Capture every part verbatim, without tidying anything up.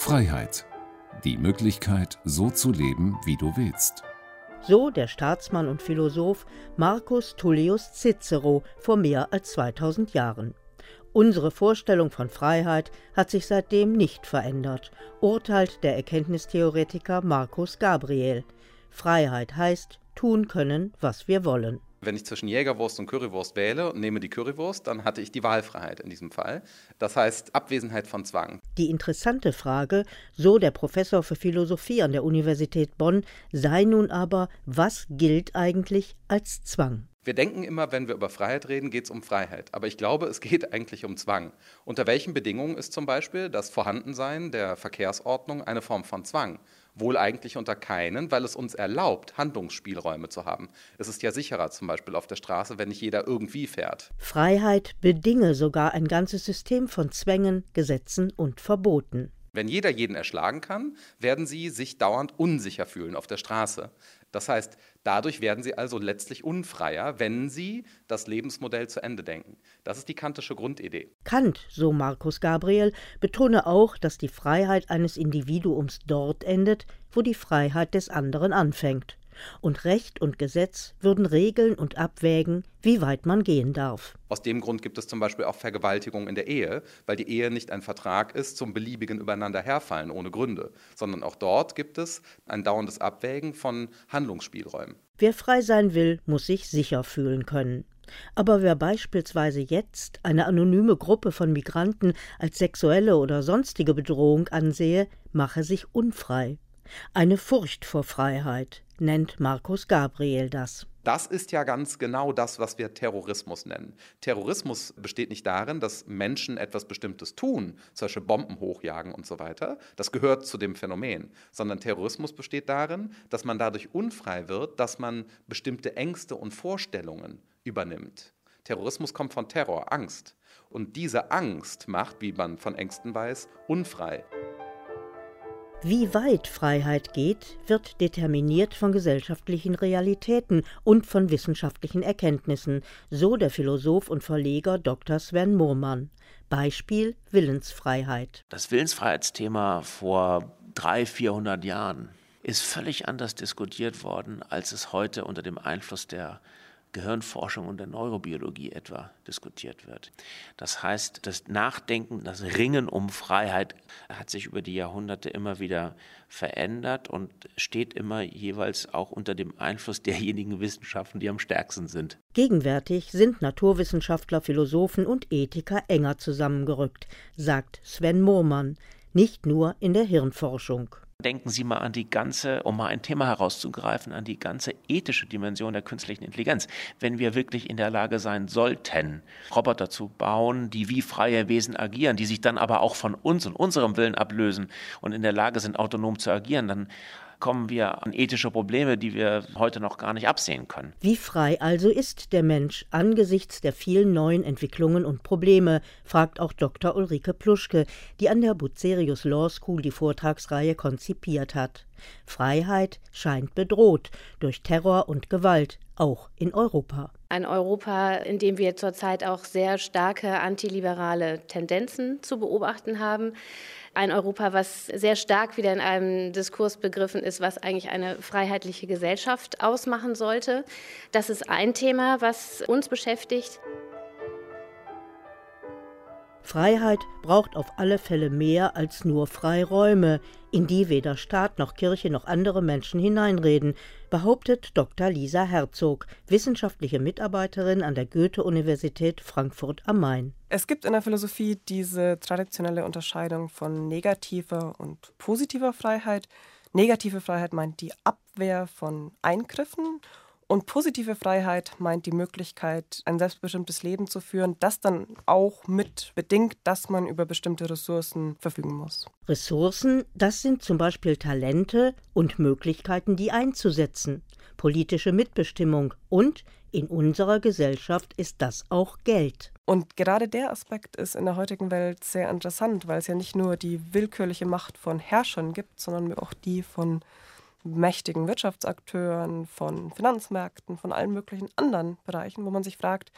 Freiheit. Die Möglichkeit, so zu leben, wie du willst. So der Staatsmann und Philosoph Marcus Tullius Cicero vor mehr als zweitausend Jahren. Unsere Vorstellung von Freiheit hat sich seitdem nicht verändert, urteilt der Erkenntnistheoretiker Markus Gabriel. Freiheit heißt, tun können, was wir wollen. Wenn ich zwischen Jägerwurst und Currywurst wähle und nehme die Currywurst, dann hatte ich die Wahlfreiheit in diesem Fall. Das heißt Abwesenheit von Zwang. Die interessante Frage, so der Professor für Philosophie an der Universität Bonn, sei nun aber, was gilt eigentlich als Zwang? Wir denken immer, wenn wir über Freiheit reden, geht es um Freiheit. Aber ich glaube, es geht eigentlich um Zwang. Unter welchen Bedingungen ist zum Beispiel das Vorhandensein der Verkehrsordnung eine Form von Zwang? Wohl eigentlich unter keinen, weil es uns erlaubt, Handlungsspielräume zu haben. Es ist ja sicherer zum Beispiel auf der Straße, wenn nicht jeder irgendwie fährt. Freiheit bedinge sogar ein ganzes System von Zwängen, Gesetzen und Verboten. Wenn jeder jeden erschlagen kann, werden sie sich dauernd unsicher fühlen auf der Straße. Das heißt, dadurch werden sie also letztlich unfreier, wenn sie das Lebensmodell zu Ende denken. Das ist die kantische Grundidee. Kant, so Markus Gabriel, betone auch, dass die Freiheit eines Individuums dort endet, wo die Freiheit des anderen anfängt. Und Recht und Gesetz würden regeln und abwägen, wie weit man gehen darf. Aus dem Grund gibt es zum Beispiel auch Vergewaltigung in der Ehe, weil die Ehe nicht ein Vertrag ist zum beliebigen Übereinanderherfallen ohne Gründe, sondern auch dort gibt es ein dauerndes Abwägen von Handlungsspielräumen. Wer frei sein will, muss sich sicher fühlen können. Aber wer beispielsweise jetzt eine anonyme Gruppe von Migranten als sexuelle oder sonstige Bedrohung ansehe, mache sich unfrei. Eine Furcht vor Freiheit, nennt Markus Gabriel das. Das ist ja ganz genau das, was wir Terrorismus nennen. Terrorismus besteht nicht darin, dass Menschen etwas Bestimmtes tun, zum Beispiel Bomben hochjagen und so weiter. Das gehört zu dem Phänomen. Sondern Terrorismus besteht darin, dass man dadurch unfrei wird, dass man bestimmte Ängste und Vorstellungen übernimmt. Terrorismus kommt von Terror, Angst. Und diese Angst macht, wie man von Ängsten weiß, unfrei. Wie weit Freiheit geht, wird determiniert von gesellschaftlichen Realitäten und von wissenschaftlichen Erkenntnissen, so der Philosoph und Verleger Doktor Sven Mohrmann. Beispiel Willensfreiheit. Das Willensfreiheitsthema vor dreihundert, vierhundert Jahren ist völlig anders diskutiert worden, als es heute unter dem Einfluss der Gehirnforschung und der Neurobiologie etwa diskutiert wird. Das heißt, das Nachdenken, das Ringen um Freiheit hat sich über die Jahrhunderte immer wieder verändert und steht immer jeweils auch unter dem Einfluss derjenigen Wissenschaften, die am stärksten sind. Gegenwärtig sind Naturwissenschaftler, Philosophen und Ethiker enger zusammengerückt, sagt Sven Mohrmann, nicht nur in der Hirnforschung. Denken Sie mal an die ganze, um mal ein Thema herauszugreifen, an die ganze ethische Dimension der künstlichen Intelligenz. Wenn wir wirklich in der Lage sein sollten, Roboter zu bauen, die wie freie Wesen agieren, die sich dann aber auch von uns und unserem Willen ablösen und in der Lage sind, autonom zu agieren, dann kommen wir an ethische Probleme, die wir heute noch gar nicht absehen können. Wie frei also ist der Mensch angesichts der vielen neuen Entwicklungen und Probleme, fragt auch Doktor Ulrike Pluschke, die an der Bucerius Law School die Vortragsreihe konzipiert hat. Freiheit scheint bedroht durch Terror und Gewalt, auch in Europa. Ein Europa, in dem wir zurzeit auch sehr starke antiliberale Tendenzen zu beobachten haben. Ein Europa, was sehr stark wieder in einem Diskurs begriffen ist, was eigentlich eine freiheitliche Gesellschaft ausmachen sollte. Das ist ein Thema, was uns beschäftigt. Freiheit braucht auf alle Fälle mehr als nur Freiräume, in die weder Staat noch Kirche noch andere Menschen hineinreden, behauptet Doktor Lisa Herzog, wissenschaftliche Mitarbeiterin an der Goethe-Universität Frankfurt am Main. Es gibt in der Philosophie diese traditionelle Unterscheidung von negativer und positiver Freiheit. Negative Freiheit meint die Abwehr von Eingriffen. Und positive Freiheit meint die Möglichkeit, ein selbstbestimmtes Leben zu führen, das dann auch mit bedingt, dass man über bestimmte Ressourcen verfügen muss. Ressourcen, das sind zum Beispiel Talente und Möglichkeiten, die einzusetzen, politische Mitbestimmung und in unserer Gesellschaft ist das auch Geld. Und gerade der Aspekt ist in der heutigen Welt sehr interessant, weil es ja nicht nur die willkürliche Macht von Herrschern gibt, sondern auch die von mächtigen Wirtschaftsakteuren, von Finanzmärkten, von allen möglichen anderen Bereichen, wo man sich fragt,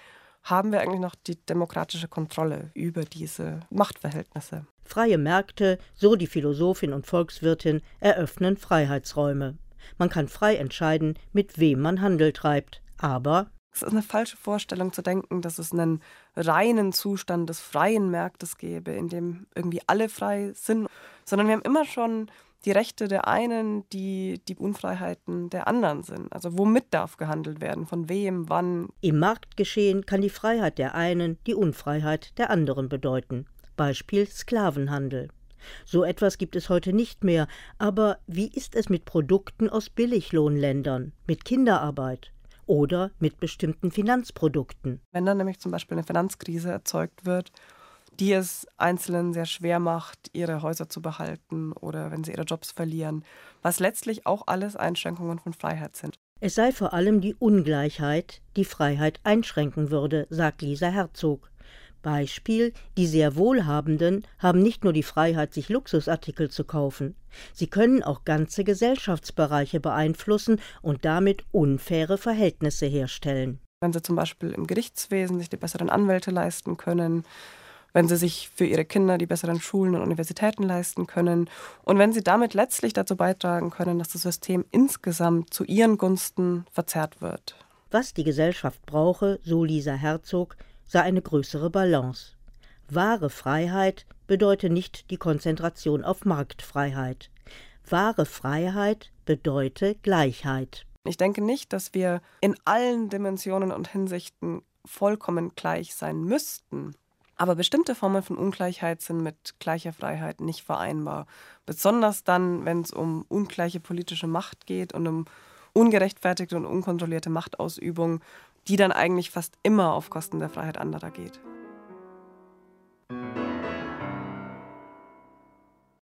haben wir eigentlich noch die demokratische Kontrolle über diese Machtverhältnisse. Freie Märkte, so die Philosophin und Volkswirtin, eröffnen Freiheitsräume. Man kann frei entscheiden, mit wem man Handel treibt. Aber es ist eine falsche Vorstellung zu denken, dass es einen reinen Zustand des freien Marktes gäbe, in dem irgendwie alle frei sind, sondern wir haben immer schon die Rechte der einen, die die Unfreiheiten der anderen sind. Also womit darf gehandelt werden, von wem, wann. Im Marktgeschehen kann die Freiheit der einen die Unfreiheit der anderen bedeuten. Beispiel Sklavenhandel. So etwas gibt es heute nicht mehr. Aber wie ist es mit Produkten aus Billiglohnländern, mit Kinderarbeit oder mit bestimmten Finanzprodukten? Wenn dann nämlich zum Beispiel eine Finanzkrise erzeugt wird, die es Einzelnen sehr schwer macht, ihre Häuser zu behalten oder wenn sie ihre Jobs verlieren, was letztlich auch alles Einschränkungen von Freiheit sind. Es sei vor allem die Ungleichheit, die Freiheit einschränken würde, sagt Lisa Herzog. Beispiel: Die sehr Wohlhabenden haben nicht nur die Freiheit, sich Luxusartikel zu kaufen. Sie können auch ganze Gesellschaftsbereiche beeinflussen und damit unfaire Verhältnisse herstellen. Wenn sie zum Beispiel im Gerichtswesen sich die besseren Anwälte leisten können, wenn sie sich für ihre Kinder die besseren Schulen und Universitäten leisten können und wenn sie damit letztlich dazu beitragen können, dass das System insgesamt zu ihren Gunsten verzerrt wird. Was die Gesellschaft brauche, so Lisa Herzog, sei eine größere Balance. Wahre Freiheit bedeutet nicht die Konzentration auf Marktfreiheit. Wahre Freiheit bedeutet Gleichheit. Ich denke nicht, dass wir in allen Dimensionen und Hinsichten vollkommen gleich sein müssten. Aber bestimmte Formen von Ungleichheit sind mit gleicher Freiheit nicht vereinbar. Besonders dann, wenn es um ungleiche politische Macht geht und um ungerechtfertigte und unkontrollierte Machtausübung, die dann eigentlich fast immer auf Kosten der Freiheit anderer geht.